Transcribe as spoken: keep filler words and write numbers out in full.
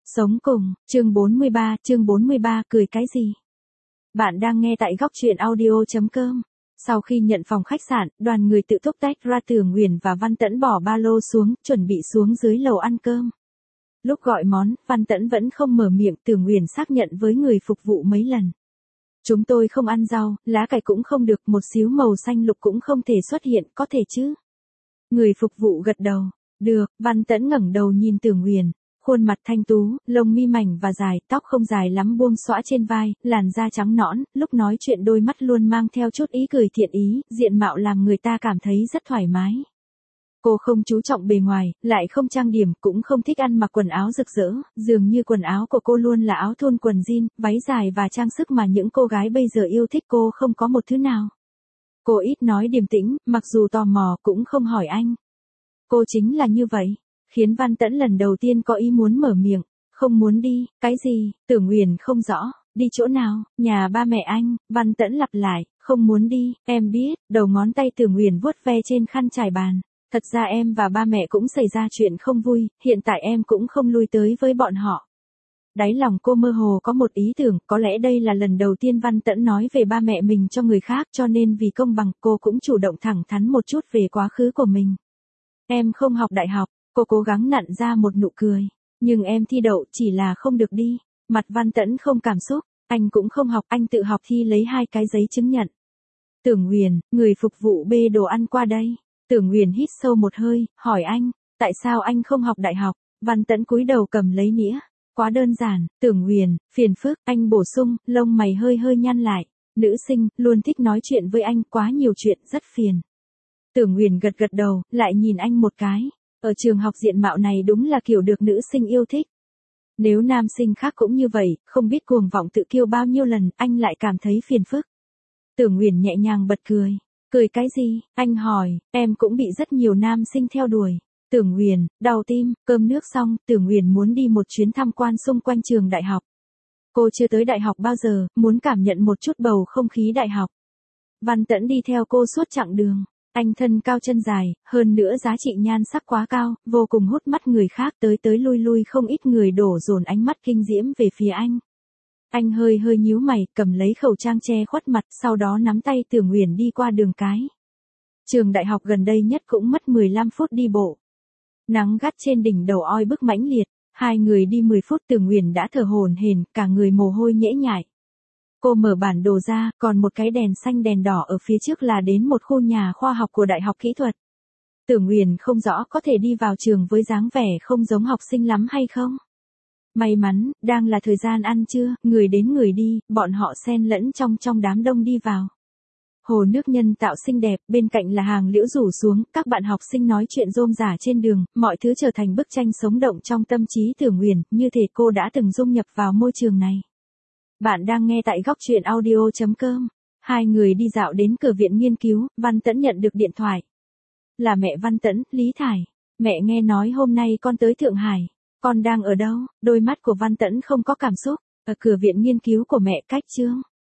Sống cùng, chương bốn mươi ba, chương bốn mươi ba, cười cái gì? Bạn đang nghe tại góc truyện audio chấm com. Sau khi nhận phòng khách sạn, đoàn người tự túc tách ra. Tưởng Nguyền và Văn Tẫn bỏ ba lô xuống, chuẩn bị xuống dưới lầu ăn cơm. Lúc gọi món, Văn Tẫn vẫn không mở miệng. Tưởng Nguyền xác nhận với người phục vụ mấy lần. Chúng tôi không ăn rau, lá cải cũng không được, một xíu màu xanh lục cũng không thể xuất hiện, có thể chứ? Người phục vụ gật đầu. Được. Văn Tẫn ngẩng đầu nhìn Tưởng Nguyền. Khuôn mặt thanh tú, lông mi mảnh và dài, tóc không dài lắm buông xõa trên vai, làn da trắng nõn, lúc nói chuyện đôi mắt luôn mang theo chút ý cười thiện ý, diện mạo làm người ta cảm thấy rất thoải mái. Cô không chú trọng bề ngoài, lại không trang điểm, cũng không thích ăn mặc quần áo rực rỡ, dường như quần áo của cô luôn là áo thun quần jean, váy dài và trang sức mà những cô gái bây giờ yêu thích, cô không có một thứ nào. Cô ít nói điềm tĩnh, mặc dù tò mò cũng không hỏi anh. Cô chính là như vậy. Khiến Văn Tẫn lần đầu tiên có ý muốn mở miệng. Không muốn đi, cái gì? Tưởng Nguyền không rõ. Đi chỗ nào? Nhà ba mẹ anh. Văn Tẫn lặp lại. Không muốn đi, em biết. Đầu ngón tay Tưởng Nguyền vuốt ve trên khăn trải bàn. Thật ra em và ba mẹ cũng xảy ra chuyện không vui, hiện tại em cũng không lui tới với bọn họ. Đáy lòng cô mơ hồ có một ý tưởng, có lẽ đây là lần đầu tiên Văn Tẫn nói về ba mẹ mình cho người khác, cho nên vì công bằng cô cũng chủ động thẳng thắn một chút về quá khứ của mình. Em không học đại học. Cô cố gắng nặn ra một nụ cười. Nhưng em thi đậu, chỉ là không được đi. Mặt Văn Tẫn không cảm xúc. Anh cũng không học, anh tự học thi lấy hai cái giấy chứng nhận. Tưởng Nguyền, người phục vụ bê đồ ăn qua đây. Tưởng Nguyền hít sâu một hơi, hỏi anh, tại sao anh không học đại học? Văn Tẫn cúi đầu cầm lấy nĩa. Quá đơn giản. Tưởng Nguyền, phiền phức, anh bổ sung, lông mày hơi hơi nhăn lại. Nữ sinh, luôn thích nói chuyện với anh, quá nhiều chuyện, rất phiền. Tưởng Nguyền gật gật đầu, lại nhìn anh một cái. Ở trường học diện mạo này đúng là kiểu được nữ sinh yêu thích. Nếu nam sinh khác cũng như vậy, không biết cuồng vọng tự kiêu bao nhiêu lần, anh lại cảm thấy phiền phức. Tưởng Nguyền nhẹ nhàng bật cười. Cười cái gì? Anh hỏi, em cũng bị rất nhiều nam sinh theo đuổi. Tưởng Nguyền, đau tim, cơm nước xong, Tưởng Nguyền muốn đi một chuyến tham quan xung quanh trường đại học. Cô chưa tới đại học bao giờ, muốn cảm nhận một chút bầu không khí đại học. Văn Tẫn đi theo cô suốt chặng đường. Anh thân cao chân dài, hơn nữa giá trị nhan sắc quá cao, vô cùng hút mắt người khác, tới tới lui lui không ít người đổ dồn ánh mắt kinh diễm về phía anh. Anh hơi hơi nhíu mày, cầm lấy khẩu trang che khuất mặt, sau đó nắm tay Tưởng Nguyền đi qua đường cái. Trường đại học gần đây nhất cũng mất mười lăm phút đi bộ. Nắng gắt trên đỉnh đầu oi bức mãnh liệt, hai người đi mười phút Tưởng Nguyền đã thở hổn hển, cả người mồ hôi nhễ nhại. Cô mở bản đồ ra, còn một cái đèn xanh đèn đỏ ở phía trước là đến một khu nhà khoa học của Đại học Kỹ thuật. Tưởng Nguyền không rõ có thể đi vào trường với dáng vẻ không giống học sinh lắm hay không. May mắn, đang là thời gian ăn trưa, người đến người đi, bọn họ xen lẫn trong trong đám đông đi vào. Hồ nước nhân tạo xinh đẹp, bên cạnh là hàng liễu rủ xuống, các bạn học sinh nói chuyện rôm rả trên đường, mọi thứ trở thành bức tranh sống động trong tâm trí Tưởng Nguyền, như thể cô đã từng dung nhập vào môi trường này. Bạn đang nghe tại góc truyện audio chấm com. Hai người đi dạo đến cửa viện nghiên cứu, Văn Tẫn nhận được điện thoại. Là mẹ Văn Tẫn, Lý Thải. Mẹ nghe nói hôm nay con tới Thượng Hải. Con đang ở đâu? Đôi mắt của Văn Tẫn không có cảm xúc. Ở cửa viện nghiên cứu của mẹ, cách chương.